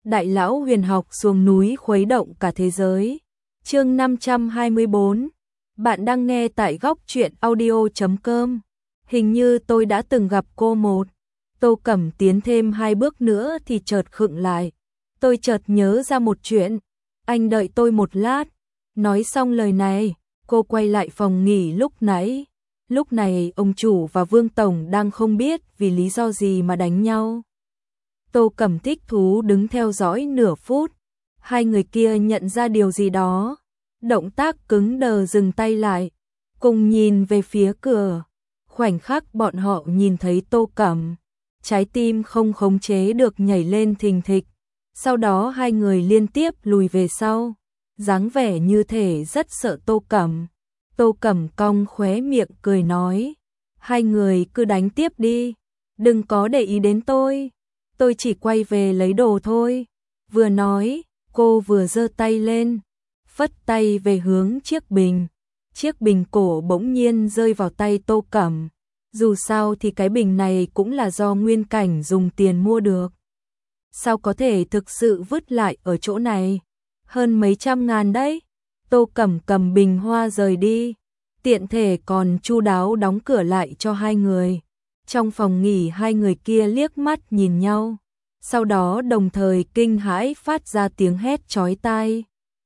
Đại lão huyền học xuống núi khuấy động cả thế giới. Chương 524. Bạn đang nghe tại góc truyện audio.com. Hình như tôi đã từng gặp cô một. Tô Cẩm tiến thêm 2 bước nữa thì chợt khựng lại. Tôi chợt nhớ ra một chuyện. Anh đợi tôi một lát. Nói xong lời này, cô quay lại phòng nghỉ lúc nãy. Lúc này ông chủ và Vương Tổng đang không biết vì lý do gì mà đánh nhau. Tô Cẩm thích thú đứng theo dõi nửa phút. Hai người kia nhận ra điều gì đó. Động tác cứng đờ dừng tay lại. Cùng nhìn về phía cửa. Khoảnh khắc bọn họ nhìn thấy Tô Cẩm. Trái tim không khống chế được nhảy lên thình thịch. Sau đó hai người liên tiếp lùi về sau. Dáng vẻ như thể rất sợ Tô Cẩm. Tô Cẩm cong khóe miệng cười nói. Hai người cứ đánh tiếp đi. Đừng có để ý đến tôi. Tôi chỉ quay về lấy đồ thôi. Vừa nói, cô vừa giơ tay lên. Phất tay về hướng chiếc bình. Chiếc bình cổ bỗng nhiên rơi vào tay Tô Cẩm. Dù sao thì cái bình này cũng là do Nguyên Cảnh dùng tiền mua được. Sao có thể thực sự vứt lại ở chỗ này? Hơn mấy trăm ngàn đấy. Tô Cẩm cầm bình hoa rời đi. Tiện thể còn chu đáo đóng cửa lại cho hai người. Trong phòng nghỉ hai người kia liếc mắt nhìn nhau. Sau đó đồng thời kinh hãi phát ra tiếng hét chói tai.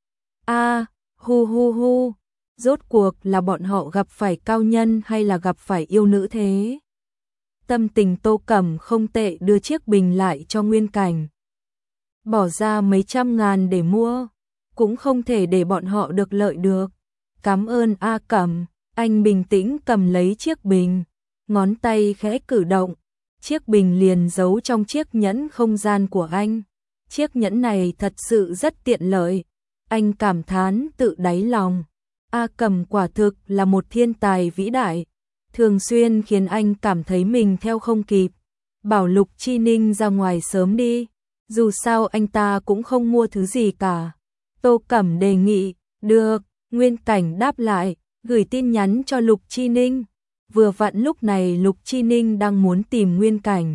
Hu hu hu. Rốt cuộc là bọn họ gặp phải cao nhân hay là gặp phải yêu nữ thế? Tâm tình Tô Cẩm không tệ, đưa chiếc bình lại cho Nguyên Cảnh. Bỏ ra mấy trăm ngàn để mua, cũng không thể để bọn họ được lợi được. Cảm ơn A Cẩm. Anh bình tĩnh cầm lấy chiếc bình, ngón tay khẽ cử động, chiếc bình liền giấu trong chiếc nhẫn không gian của anh. Chiếc nhẫn này thật sự rất tiện lợi. Anh cảm thán tự đáy lòng. A Cẩm quả thực là một thiên tài vĩ đại, thường xuyên khiến anh cảm thấy mình theo không kịp. Bảo Lục Chi Ninh ra ngoài sớm đi, dù sao anh ta cũng không mua thứ gì cả. Tô Cẩm đề nghị. Được. Nguyên Cảnh đáp lại, gửi tin nhắn cho Lục Chi Ninh. Vừa vặn lúc này Lục Chi Ninh đang muốn tìm Nguyên Cảnh.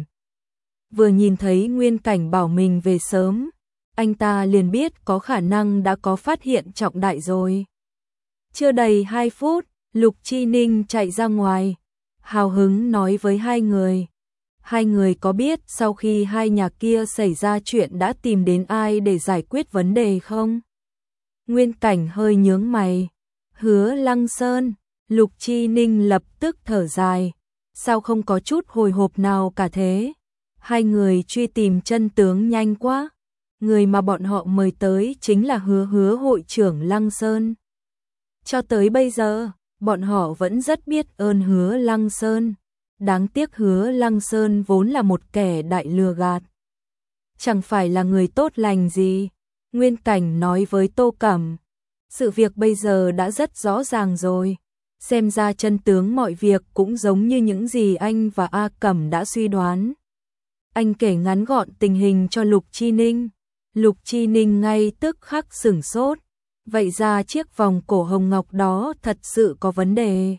Vừa nhìn thấy Nguyên Cảnh bảo mình về sớm, anh ta liền biết có khả năng đã có phát hiện trọng đại rồi. Chưa đầy 2 phút, Lục Chi Ninh chạy ra ngoài, hào hứng nói với hai người. Hai người có biết sau khi hai nhà kia xảy ra chuyện đã tìm đến ai để giải quyết vấn đề không? Nguyên Cảnh hơi nhướng mày. Hứa Lăng Sơn. Lục Chi Ninh lập tức thở dài. Sao không có chút hồi hộp nào cả thế? Hai người truy tìm chân tướng nhanh quá. Người mà bọn họ mời tới chính là hứa hội trưởng Lăng Sơn. Cho tới bây giờ, bọn họ vẫn rất biết ơn Hứa Lăng Sơn. Đáng tiếc Hứa Lăng Sơn vốn là một kẻ đại lừa gạt. Chẳng phải là người tốt lành gì. Nguyên Cảnh nói với Tô Cẩm. Sự việc bây giờ đã rất rõ ràng rồi. Xem ra chân tướng mọi việc cũng giống như những gì anh và A Cẩm đã suy đoán. Anh kể ngắn gọn tình hình cho Lục Chi Ninh. Lục Chi Ninh ngay tức khắc sửng sốt. Vậy ra chiếc vòng cổ hồng ngọc đó thật sự có vấn đề.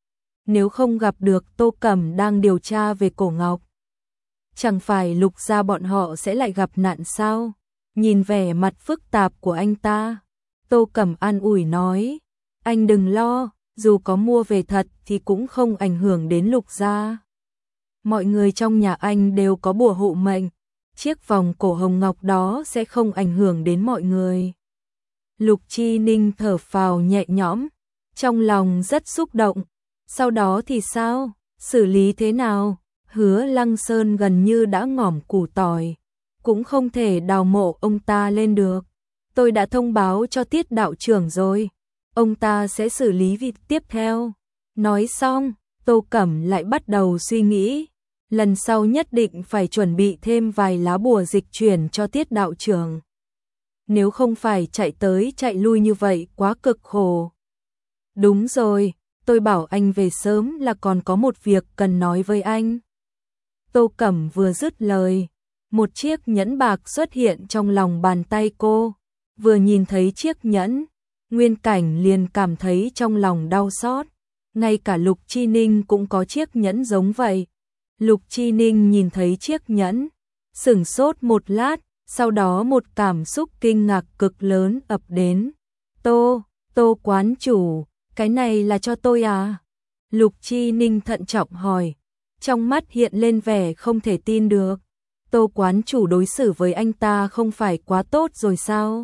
Nếu không gặp được Tô Cẩm đang điều tra về cổ ngọc, chẳng phải Lục gia bọn họ sẽ lại gặp nạn sao? Nhìn vẻ mặt phức tạp của anh ta, Tô Cẩm an ủi nói. Anh đừng lo, dù có mua về thật thì cũng không ảnh hưởng đến Lục gia. Mọi người trong nhà anh đều có bùa hộ mệnh. Chiếc vòng cổ hồng ngọc đó sẽ không ảnh hưởng đến mọi người. Lục Chi Ninh thở phào nhẹ nhõm, trong lòng rất xúc động. Sau đó thì sao? Xử lý thế nào? Hứa Lăng Sơn gần như đã ngỏm củ tỏi, cũng không thể đào mộ ông ta lên được. Tôi đã thông báo cho Tiết đạo trưởng rồi, ông ta sẽ xử lý việc tiếp theo. Nói xong, Tô Cẩm lại bắt đầu suy nghĩ. Lần sau nhất định phải chuẩn bị thêm vài lá bùa dịch chuyển cho Tiết đạo trưởng. Nếu không phải chạy tới chạy lui như vậy quá cực khổ. Đúng rồi, tôi bảo anh về sớm là còn có một việc cần nói với anh. Tô Cẩm vừa dứt lời, một chiếc nhẫn bạc xuất hiện trong lòng bàn tay cô. Vừa nhìn thấy chiếc nhẫn, Nguyên Cảnh liền cảm thấy trong lòng đau xót. Ngay cả Lục Chi Ninh cũng có chiếc nhẫn giống vậy. Lục Chi Ninh nhìn thấy chiếc nhẫn, sửng sốt một lát, Sau đó một cảm xúc kinh ngạc cực lớn ập đến. Tô quán chủ, cái này là cho tôi à? Lục Chi Ninh thận trọng hỏi, trong mắt hiện lên vẻ không thể tin được. Tô quán chủ đối xử với anh ta không phải quá tốt rồi sao?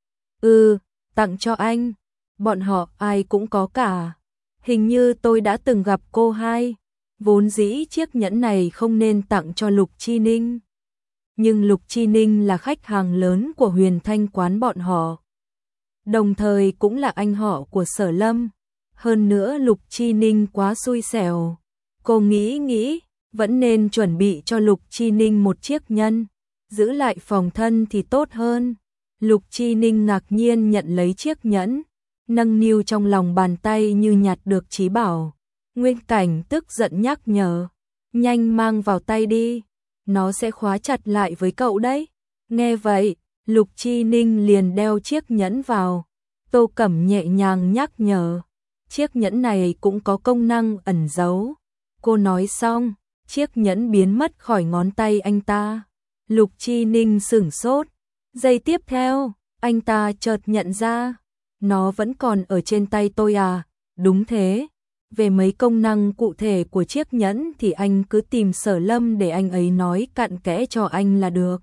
Tặng cho anh, bọn họ ai cũng có cả. Hình như tôi đã từng gặp cô hai, vốn dĩ chiếc nhẫn này không nên tặng cho Lục Chi Ninh. Nhưng Lục Chi Ninh là khách hàng lớn của Huyền Thanh quán bọn họ, đồng thời cũng là anh họ của Sở Lâm. Hơn nữa Lục Chi Ninh quá xui xẻo. Cô nghĩ, vẫn nên chuẩn bị cho Lục Chi Ninh một chiếc nhẫn, giữ lại phòng thân thì tốt hơn. Lục Chi Ninh ngạc nhiên nhận lấy chiếc nhẫn, nâng niu trong lòng bàn tay như nhặt được trí bảo. Nguyên Cảnh tức giận nhắc nhở, nhanh mang vào tay đi, nó sẽ khóa chặt lại với cậu đấy. Nghe vậy, Lục Chi Ninh liền đeo chiếc nhẫn vào. Tô Cẩm nhẹ nhàng nhắc nhở, chiếc nhẫn này cũng có công năng ẩn giấu. Cô nói xong, chiếc nhẫn biến mất khỏi ngón tay anh ta. Lục Chi Ninh sửng sốt. Giây tiếp theo, anh ta chợt nhận ra, nó vẫn còn ở trên tay tôi à? Đúng thế. Về mấy công năng cụ thể của chiếc nhẫn thì anh cứ tìm Sở Lâm để anh ấy nói cặn kẽ cho anh là được.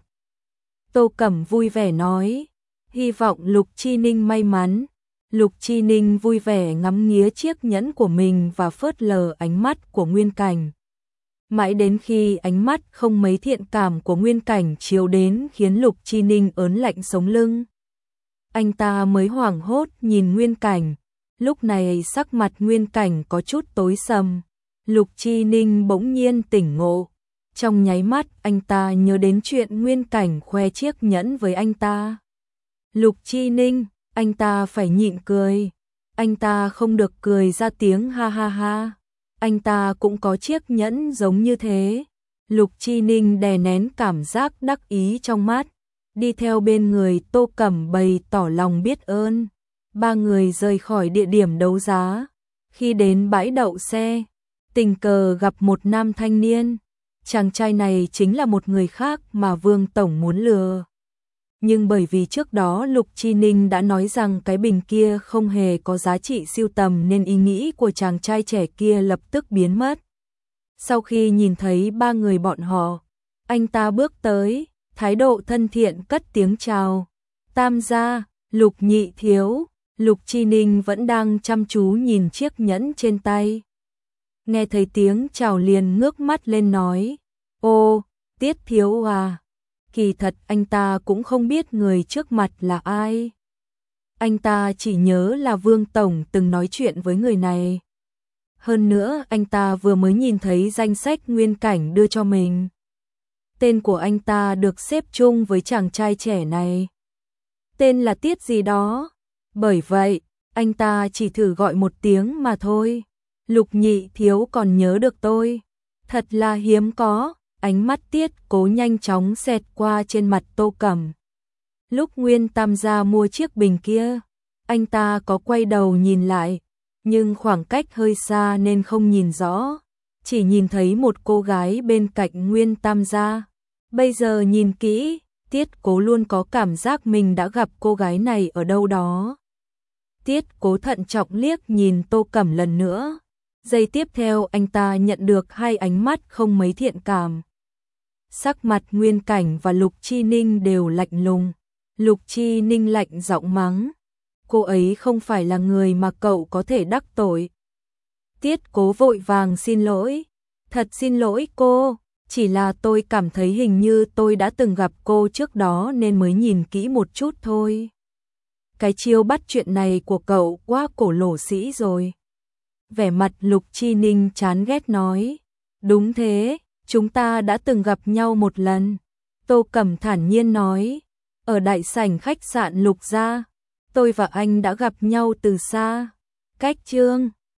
Tô Cẩm vui vẻ nói, hy vọng Lục Chi Ninh may mắn. Lục Chi Ninh vui vẻ ngắm nghía chiếc nhẫn của mình và phớt lờ ánh mắt của Nguyên Cảnh. Mãi đến khi ánh mắt không mấy thiện cảm của Nguyên Cảnh chiếu đến khiến Lục Chi Ninh ớn lạnh sống lưng. Anh ta mới hoảng hốt nhìn Nguyên Cảnh. Lúc này sắc mặt Nguyên Cảnh có chút tối sầm. Lục Chi Ninh bỗng nhiên tỉnh ngộ. Trong nháy mắt anh ta nhớ đến chuyện Nguyên Cảnh khoe chiếc nhẫn với anh ta. Lục Chi Ninh, anh ta phải nhịn cười. Anh ta không được cười ra tiếng ha ha ha. Anh ta cũng có chiếc nhẫn giống như thế. Lục Chi Ninh đè nén cảm giác đắc ý trong mắt, đi theo bên người Tô Cẩm bày tỏ lòng biết ơn. Ba người rời khỏi địa điểm đấu giá. Khi đến bãi đậu xe, tình cờ gặp một nam thanh niên. Chàng trai này chính là một người khác mà Vương Tổng muốn lừa. Nhưng bởi vì trước đó Lục Chi Ninh đã nói rằng cái bình kia không hề có giá trị sưu tầm nên ý nghĩ của chàng trai trẻ kia lập tức biến mất. Sau khi nhìn thấy ba người bọn họ, anh ta bước tới, thái độ thân thiện cất tiếng chào. Tam gia, Lục nhị thiếu. Lục Chi Ninh vẫn đang chăm chú nhìn chiếc nhẫn trên tay. Nghe thấy tiếng chào liền ngước mắt lên nói, ô, Tiết thiếu à. Kỳ thật anh ta cũng không biết người trước mặt là ai. Anh ta chỉ nhớ là Vương Tổng từng nói chuyện với người này. Hơn nữa anh ta vừa mới nhìn thấy danh sách Nguyên Cảnh đưa cho mình. Tên của anh ta được xếp chung với chàng trai trẻ này. Tên là Tiết gì đó. Bởi vậy, anh ta chỉ thử gọi một tiếng mà thôi. Lục nhị thiếu còn nhớ được tôi. Thật là hiếm có. Ánh mắt Tiết Cố nhanh chóng xẹt qua trên mặt Tô Cẩm. Lúc Nguyên Tam gia mua chiếc bình kia, anh ta có quay đầu nhìn lại, nhưng khoảng cách hơi xa nên không nhìn rõ, chỉ nhìn thấy một cô gái bên cạnh Nguyên Tam gia. Bây giờ nhìn kỹ, Tiết Cố luôn có cảm giác mình đã gặp cô gái này ở đâu đó. Tiết Cố thận trọng liếc nhìn Tô Cẩm lần nữa. Giây tiếp theo anh ta nhận được hai ánh mắt không mấy thiện cảm. Sắc mặt Nguyên Cảnh và Lục Chi Ninh đều lạnh lùng. Lục Chi Ninh lạnh giọng mắng, cô ấy không phải là người mà cậu có thể đắc tội. Tiết Cố vội vàng xin lỗi, thật xin lỗi cô, chỉ là tôi cảm thấy hình như tôi đã từng gặp cô trước đó nên mới nhìn kỹ một chút thôi. Cái chiêu bắt chuyện này của cậu quá cổ lỗ sĩ rồi. Vẻ mặt Lục Chi Ninh chán ghét nói, đúng thế, chúng ta đã từng gặp nhau một lần. Tô Cẩm thản nhiên nói, ở đại sảnh khách sạn Lục gia, tôi và anh đã gặp nhau từ xa. Cách chương